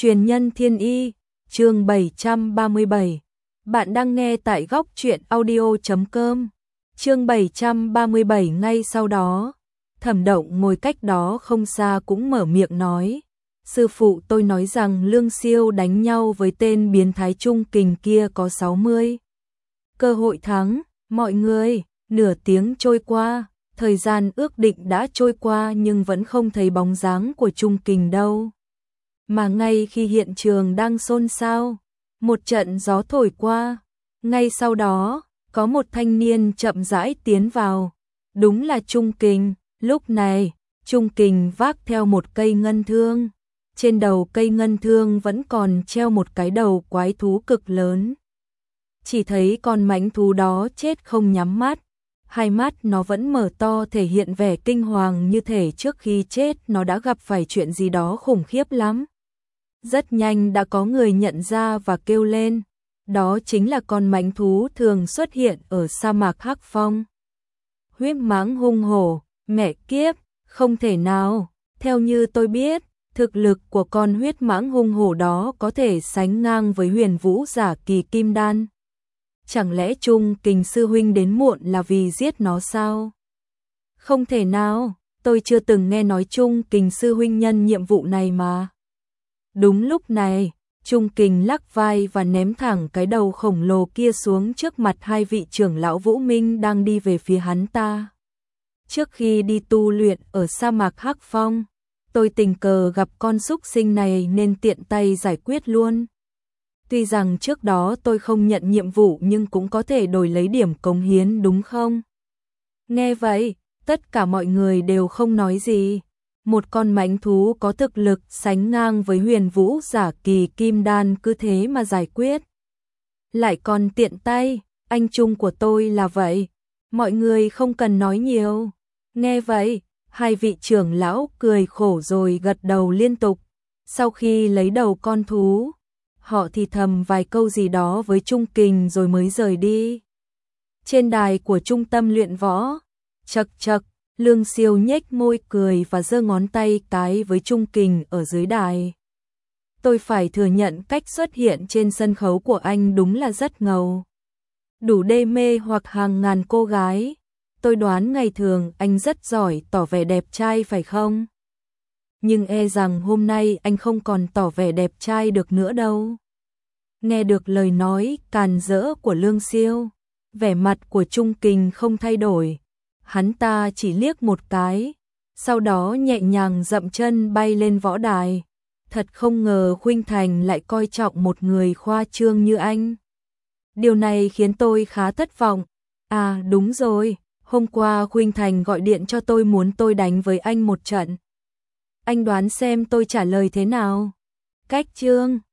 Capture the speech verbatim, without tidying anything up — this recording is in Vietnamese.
Truyền nhân thiên y, chương bảy trăm ba mươi bảy. Bạn đang nghe tại góc truyện audio chấm com. Chương bảy trăm ba mươi bảy. Ngay sau đó, Thẩm Động ngồi cách đó không xa cũng mở miệng nói: "Sư phụ tôi nói rằng Lương Siêu đánh nhau với tên biến thái trung kình kia có sáu mươi cơ hội thắng." Mọi người, nửa tiếng trôi qua, thời gian ước định đã trôi qua nhưng vẫn không thấy bóng dáng của trung kình đâu. Mà ngay khi hiện trường đang xôn xao, một trận gió thổi qua, ngay sau đó, có một thanh niên chậm rãi tiến vào, đúng là Trung Kình. Lúc này, Trung Kình vác theo một cây ngân thương, trên đầu cây ngân thương vẫn còn treo một cái đầu quái thú cực lớn. Chỉ thấy con mãnh thú đó chết không nhắm mắt, hai mắt nó vẫn mở to thể hiện vẻ kinh hoàng như thể trước khi chết nó đã gặp phải chuyện gì đó khủng khiếp lắm. Rất nhanh đã có người nhận ra và kêu lên, đó chính là con mãnh thú thường xuất hiện ở sa mạc Hắc Phong. Huyết mãng hung hổ, mẹ kiếp, không thể nào, theo như tôi biết, thực lực của con huyết mãng hung hổ đó có thể sánh ngang với huyền vũ giả kỳ kim đan. Chẳng lẽ Trung Kình sư huynh đến muộn là vì giết nó sao? Không thể nào, tôi chưa từng nghe nói Trung Kình sư huynh nhân nhiệm vụ này mà. Đúng lúc này, Trung Kình lắc vai và ném thẳng cái đầu khổng lồ kia xuống trước mặt hai vị trưởng lão Vũ Minh đang đi về phía hắn ta. Trước khi đi tu luyện ở sa mạc Hắc Phong, tôi tình cờ gặp con súc sinh này nên tiện tay giải quyết luôn. Tuy rằng trước đó tôi không nhận nhiệm vụ nhưng cũng có thể đổi lấy điểm cống hiến đúng không? Nghe vậy, tất cả mọi người đều không nói gì. Một con mãnh thú có thực lực sánh ngang với huyền vũ giả kỳ kim đan cứ thế mà giải quyết. Lại còn tiện tay, anh Trung của tôi là vậy. Mọi người không cần nói nhiều. Nghe vậy, hai vị trưởng lão cười khổ rồi gật đầu liên tục. Sau khi lấy đầu con thú, họ thì thầm vài câu gì đó với Trung Kình rồi mới rời đi. Trên đài của trung tâm luyện võ, chậc chậc, Lương Siêu nhếch môi cười và giơ ngón tay cái với Trung Kình ở dưới đài. Tôi phải thừa nhận cách xuất hiện trên sân khấu của anh đúng là rất ngầu. Đủ đê mê hoặc hàng ngàn cô gái. Tôi đoán ngày thường anh rất giỏi tỏ vẻ đẹp trai phải không? Nhưng e rằng hôm nay anh không còn tỏ vẻ đẹp trai được nữa đâu. Nghe được lời nói càn rỡ của Lương Siêu, vẻ mặt của Trung Kình không thay đổi. Hắn ta chỉ liếc một cái, sau đó nhẹ nhàng dậm chân bay lên võ đài. Thật không ngờ Khuynh Thành lại coi trọng một người khoa trương như anh. Điều này khiến tôi khá thất vọng. À đúng rồi, hôm qua Khuynh Thành gọi điện cho tôi muốn tôi đánh với anh một trận. Anh đoán xem tôi trả lời thế nào? Cách chương